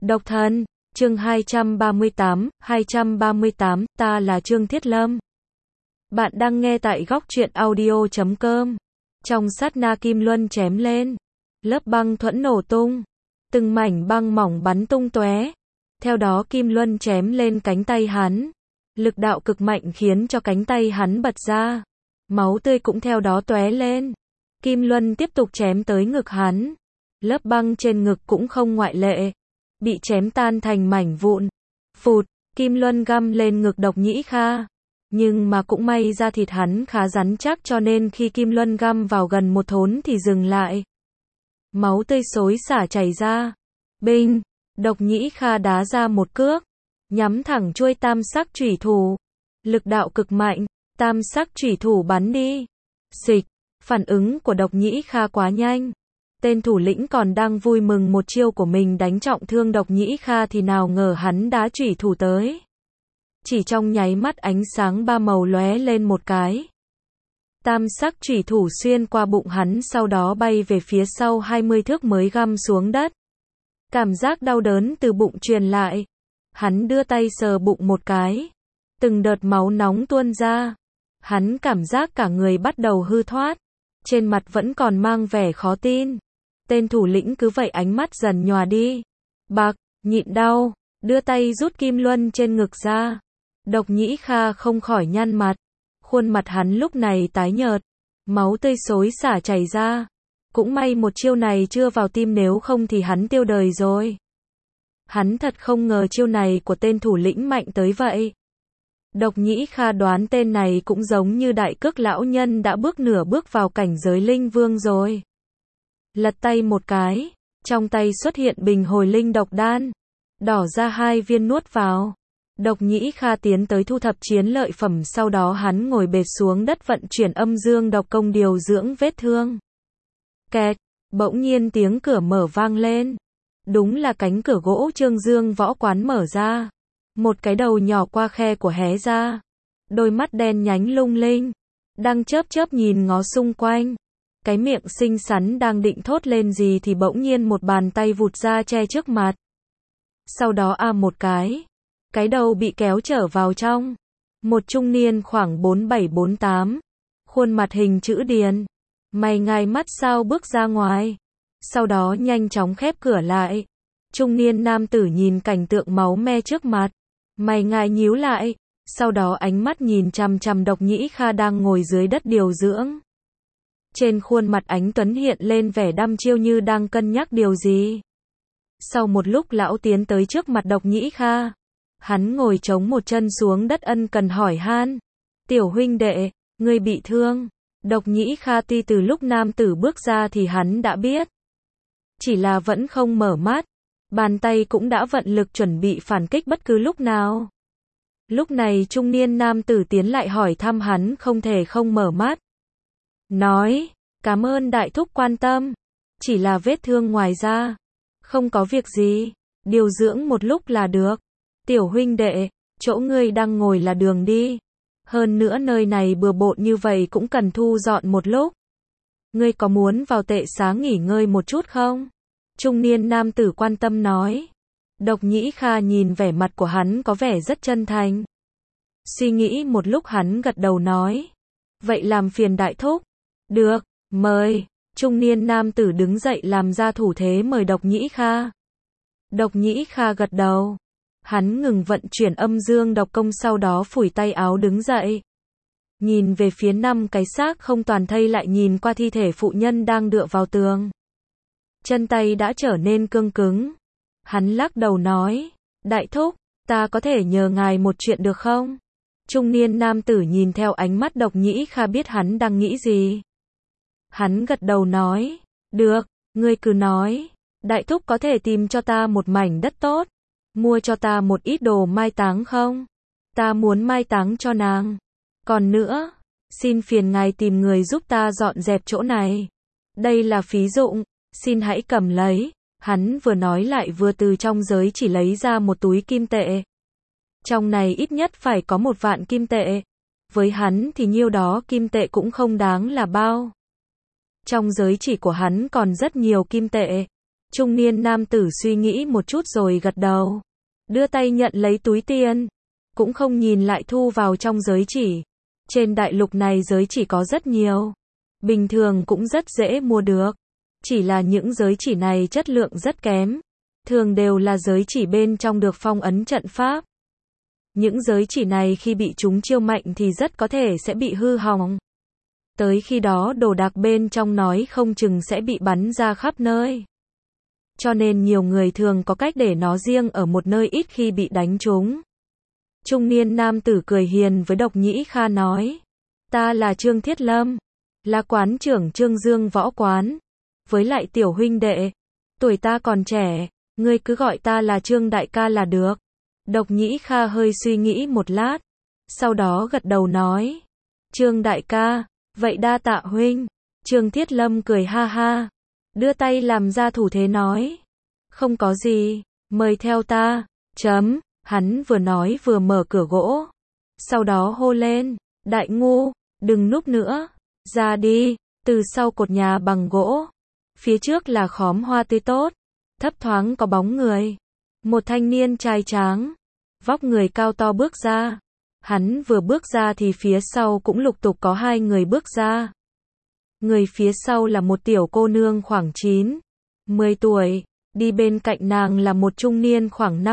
Độc thân, chương 238, ta là Trương Thiết Lâm. Bạn đang nghe tại góc truyện audio.com. Trong sát na kim luân chém lên, lớp băng thuẫn nổ tung, từng mảnh băng mỏng bắn tung tóe. Theo đó kim luân chém lên cánh tay hắn, lực đạo cực mạnh khiến cho cánh tay hắn bật ra, máu tươi cũng theo đó tóe lên. Kim luân tiếp tục chém tới ngực hắn, lớp băng trên ngực cũng không ngoại lệ, bị chém tan thành mảnh vụn. Phụt, kim luân găm lên ngực Độc Nhĩ Kha, nhưng mà cũng may da thịt hắn khá rắn chắc cho nên khi kim luân găm vào gần một thốn thì dừng lại. Máu tươi xối xả chảy ra. Binh, Độc Nhĩ Kha đá ra một cước, nhắm thẳng chuôi tam sắc chủy thủ. Lực đạo cực mạnh, tam sắc chủy thủ bắn đi. Xịch, phản ứng của Độc Nhĩ Kha quá nhanh. Tên thủ lĩnh còn đang vui mừng một chiêu của mình đánh trọng thương Độc Nhĩ Kha thì nào ngờ hắn đá chủy thủ tới. Chỉ trong nháy mắt ánh sáng ba màu lóe lên một cái. Tam sắc chủy thủ xuyên qua bụng hắn sau đó bay về phía sau 20 thước mới găm xuống đất. Cảm giác đau đớn từ bụng truyền lại. Hắn đưa tay sờ bụng một cái. Từng đợt máu nóng tuôn ra. Hắn cảm giác cả người bắt đầu hư thoát. Trên mặt vẫn còn mang vẻ khó tin. Tên thủ lĩnh cứ vậy ánh mắt dần nhòa đi. Bạc, nhịn đau, đưa tay rút kim luân trên ngực ra. Độc Nhĩ Kha không khỏi nhăn mặt. Khuôn mặt hắn lúc này tái nhợt. Máu tươi xối xả chảy ra. Cũng may một chiêu này chưa vào tim nếu không thì hắn tiêu đời rồi. Hắn thật không ngờ chiêu này của tên thủ lĩnh mạnh tới vậy. Độc Nhĩ Kha đoán tên này cũng giống như Đại Cước lão nhân đã bước nửa bước vào cảnh giới linh vương rồi. Lật tay một cái, trong tay xuất hiện bình hồi linh độc đan, đỏ ra 2 viên nuốt vào. Độc Nhĩ Kha tiến tới thu thập chiến lợi phẩm, sau đó hắn ngồi bệt xuống đất vận chuyển âm dương độc công điều dưỡng vết thương. Kẹt, bỗng nhiên tiếng cửa mở vang lên. Đúng là cánh cửa gỗ Trương Dương võ quán mở ra. Một cái đầu nhỏ qua khe của hé ra. Đôi mắt đen nhánh lung linh, đang chớp chớp nhìn ngó xung quanh. Cái miệng xinh xắn đang định thốt lên gì thì bỗng nhiên một bàn tay vụt ra che trước mặt. Sau đó một cái đầu bị kéo trở vào trong. Một trung niên khoảng 47-48, khuôn mặt hình chữ điền, mày ngài mắt sao bước ra ngoài. Sau đó nhanh chóng khép cửa lại. Trung niên nam tử nhìn cảnh tượng máu me trước mặt, mày ngài nhíu lại, sau đó ánh mắt nhìn chằm chằm Độc Nhĩ Kha đang ngồi dưới đất điều dưỡng. Trên khuôn mặt Ánh Tuấn hiện lên vẻ đăm chiêu như đang cân nhắc điều gì. Sau một lúc lão tiến tới trước mặt Độc Nhĩ Kha. Hắn ngồi chống một chân xuống đất ân cần hỏi han. Tiểu huynh đệ, ngươi bị thương. Độc Nhĩ Kha tuy từ lúc nam tử bước ra thì hắn đã biết. Chỉ là vẫn không mở mắt. Bàn tay cũng đã vận lực chuẩn bị phản kích bất cứ lúc nào. Lúc này trung niên nam tử tiến lại hỏi thăm hắn không thể không mở mắt. Nói, cảm ơn đại thúc quan tâm. Chỉ là vết thương ngoài da. Không có việc gì. Điều dưỡng một lúc là được. Tiểu huynh đệ, chỗ ngươi đang ngồi là đường đi. Hơn nữa nơi này bừa bộn như vậy cũng cần thu dọn một lúc. Ngươi có muốn vào tệ xá nghỉ ngơi một chút không? Trung niên nam tử quan tâm nói. Độc Nhĩ Kha nhìn vẻ mặt của hắn có vẻ rất chân thành. Suy nghĩ một lúc hắn gật đầu nói. Vậy làm phiền đại thúc. Được, mời. Trung niên nam tử đứng dậy làm ra thủ thế mời Độc Nhĩ Kha. Độc Nhĩ Kha gật đầu. Hắn ngừng vận chuyển âm dương độc công sau đó phủi tay áo đứng dậy. Nhìn về phía 5 cái xác không toàn thây lại nhìn qua thi thể phụ nhân đang dựa vào tường. Chân tay đã trở nên cương cứng. Hắn lắc đầu nói. Đại thúc, ta có thể nhờ ngài một chuyện được không? Trung niên nam tử nhìn theo ánh mắt Độc Nhĩ Kha biết hắn đang nghĩ gì. Hắn gật đầu nói. Được, ngươi cứ nói. Đại thúc có thể tìm cho ta một mảnh đất tốt. Mua cho ta một ít đồ mai táng không? Ta muốn mai táng cho nàng. Còn nữa, xin phiền ngài tìm người giúp ta dọn dẹp chỗ này. Đây là phí dụng, xin hãy cầm lấy. Hắn vừa nói lại vừa từ trong giới chỉ lấy ra một túi kim tệ. Trong này ít nhất phải có 1 vạn kim tệ. Với hắn thì nhiêu đó kim tệ cũng không đáng là bao. Trong giới chỉ của hắn còn rất nhiều kim tệ. Trung niên nam tử suy nghĩ một chút rồi gật đầu. Đưa tay nhận lấy túi tiền. Cũng không nhìn lại thu vào trong giới chỉ. Trên đại lục này giới chỉ có rất nhiều. Bình thường cũng rất dễ mua được. Chỉ là những giới chỉ này chất lượng rất kém. Thường đều là giới chỉ bên trong được phong ấn trận pháp. Những giới chỉ này khi bị chúng chiêu mạnh thì rất có thể sẽ bị hư hỏng. Tới khi đó đồ đạc bên trong nói không chừng sẽ bị bắn ra khắp nơi. Cho nên nhiều người thường có cách để nó riêng ở một nơi ít khi bị đánh trúng. Trung niên nam tử cười hiền với Độc Nhĩ Kha nói. Ta là Trương Thiết Lâm. Là quán trưởng Trương Dương Võ Quán. Với lại tiểu huynh đệ. Tuổi ta còn trẻ. Ngươi cứ gọi ta là Trương Đại ca là được. Độc Nhĩ Kha hơi suy nghĩ một lát. Sau đó gật đầu nói. Trương Đại ca. Vậy đa tạ huynh. Trương Thiết Lâm cười ha ha. Đưa tay làm ra thủ thế nói. Không có gì. Mời theo ta. Chấm. Hắn vừa nói vừa mở cửa gỗ. Sau đó hô lên. Đại ngu. Đừng núp nữa. Ra đi. Từ sau cột nhà bằng gỗ. Phía trước là khóm hoa tươi tốt. Thấp thoáng có bóng người. Một thanh niên trai tráng. Vóc người cao to bước ra. Hắn vừa bước ra thì phía sau cũng lục tục có hai người bước ra. Người phía sau là một tiểu cô nương khoảng 9-10 tuổi. Đi bên cạnh nàng là một trung niên khoảng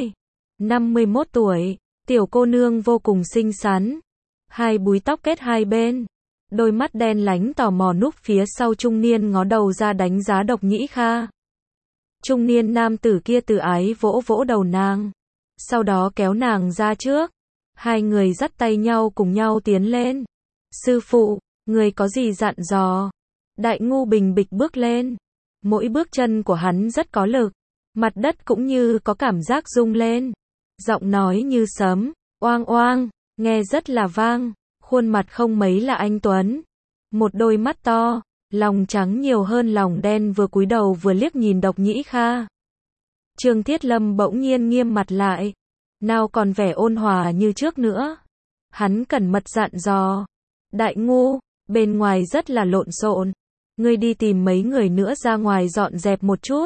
50-51 tuổi. Tiểu cô nương vô cùng xinh xắn. Hai búi tóc kết hai bên. Đôi mắt đen lánh tò mò núp phía sau trung niên ngó đầu ra đánh giá Độc Nhĩ Kha. Trung niên nam tử kia từ ái vỗ vỗ đầu nàng. Sau đó kéo nàng ra trước. Hai người dắt tay nhau cùng nhau tiến lên. Sư phụ, người có gì dặn dò? Đại ngu bình bịch bước lên. Mỗi bước chân của hắn rất có lực. Mặt đất cũng như có cảm giác rung lên. Giọng nói như sấm, oang oang, nghe rất là vang. Khuôn mặt không mấy là anh tuấn. Một đôi mắt to, lòng trắng nhiều hơn lòng đen vừa cúi đầu vừa liếc nhìn Độc Nhĩ Kha. Trương Thiết Lâm bỗng nhiên nghiêm mặt lại. Nào còn vẻ ôn hòa như trước nữa. Hắn cẩn mật dặn dò. Đại ngu, bên ngoài rất là lộn xộn. Ngươi đi tìm mấy người nữa ra ngoài dọn dẹp một chút.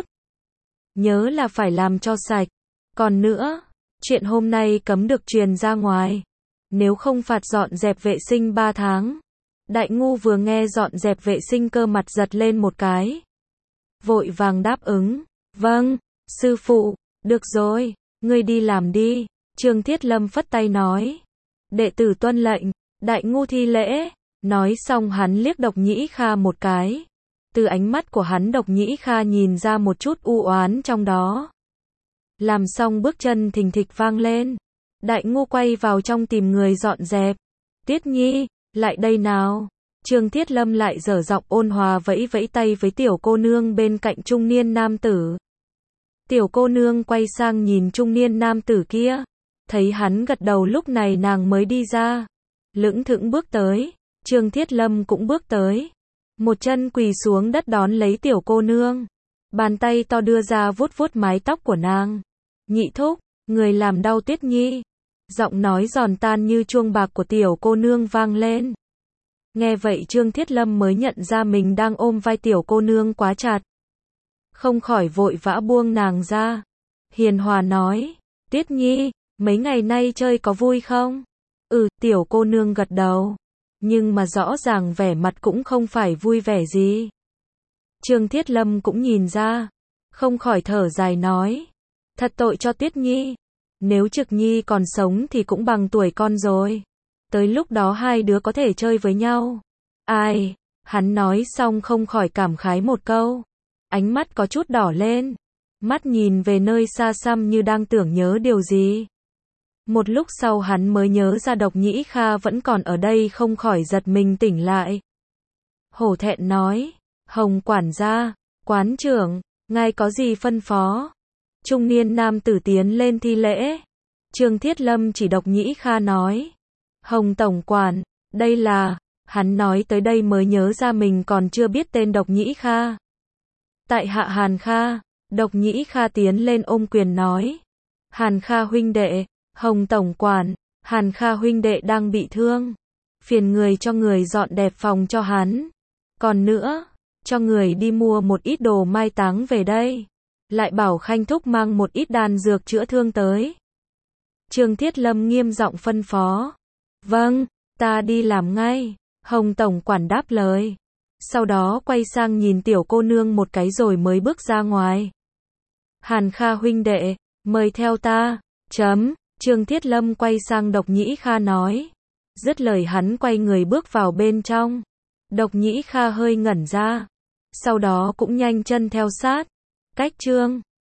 Nhớ là phải làm cho sạch. Còn nữa, chuyện hôm nay cấm được truyền ra ngoài. Nếu không phạt dọn dẹp vệ sinh 3 tháng. Đại ngu vừa nghe dọn dẹp vệ sinh cơ mặt giật lên một cái. Vội vàng đáp ứng. Vâng, sư phụ, được rồi, ngươi đi làm đi. Trương Thiết Lâm phất tay nói. Đệ tử tuân lệnh. Đại ngu thi lễ. Nói xong hắn liếc Độc Nhĩ Kha một cái. Từ ánh mắt của hắn Độc Nhĩ Kha nhìn ra một chút u oán trong đó. Làm xong bước chân thình thịch vang lên. Đại ngu quay vào trong tìm người dọn dẹp. Tiết Nhi, lại đây nào. Trương Thiết Lâm lại dở giọng ôn hòa vẫy vẫy tay với tiểu cô nương bên cạnh trung niên nam tử. Tiểu cô nương quay sang nhìn trung niên nam tử kia. Thấy hắn gật đầu lúc này nàng mới đi ra. Lững thững bước tới. Trương Thiết Lâm cũng bước tới. Một chân quỳ xuống đất đón lấy tiểu cô nương. Bàn tay to đưa ra vuốt vuốt mái tóc của nàng. Nhị thúc, người làm đau Tuyết Nhi. Giọng nói giòn tan như chuông bạc của tiểu cô nương vang lên. Nghe vậy Trương Thiết Lâm mới nhận ra mình đang ôm vai tiểu cô nương quá chặt. Không khỏi vội vã buông nàng ra. Hiền hòa nói, Tuyết Nhi, mấy ngày nay chơi có vui không? Tiểu cô nương gật đầu. Nhưng mà rõ ràng vẻ mặt cũng không phải vui vẻ gì. Trương Thiết Lâm cũng nhìn ra. Không khỏi thở dài nói. Thật tội cho Tuyết Nhi. Nếu Trực Nhi còn sống thì cũng bằng tuổi con rồi. Tới lúc đó hai đứa có thể chơi với nhau. Ai? Hắn nói xong không khỏi cảm khái một câu. Ánh mắt có chút đỏ lên. Mắt nhìn về nơi xa xăm như đang tưởng nhớ điều gì. Một lúc sau hắn mới nhớ ra Độc Nhĩ Kha vẫn còn ở đây không khỏi giật mình tỉnh lại. Hổ thẹn nói. Hồng quản gia, quán trưởng, ngài có gì phân phó? Trung niên nam tử tiến lên thi lễ. Trương Thiết Lâm chỉ Độc Nhĩ Kha nói. Hồng tổng quản, đây là... Hắn nói tới đây mới nhớ ra mình còn chưa biết tên Độc Nhĩ Kha. Tại hạ Hàn Kha. Độc Nhĩ Kha tiến lên ôm quyền nói. Hàn Kha huynh đệ, Hồng tổng quản, Hàn Kha huynh đệ đang bị thương. Phiền người cho người dọn đẹp phòng cho hắn. Còn nữa, cho người đi mua một ít đồ mai táng về đây. Lại bảo Khanh thúc mang một ít đan dược chữa thương tới. Trương Thiết Lâm nghiêm giọng phân phó. Vâng, ta đi làm ngay. Hồng tổng quản đáp lời. Sau đó quay sang nhìn tiểu cô nương một cái rồi mới bước ra ngoài. Hàn Kha huynh đệ, mời theo ta. Trương Thiết Lâm quay sang Độc Nhĩ Kha nói. Dứt lời hắn quay người bước vào bên trong. Độc Nhĩ Kha hơi ngẩn ra. Sau đó cũng nhanh chân theo sát. Cách Trương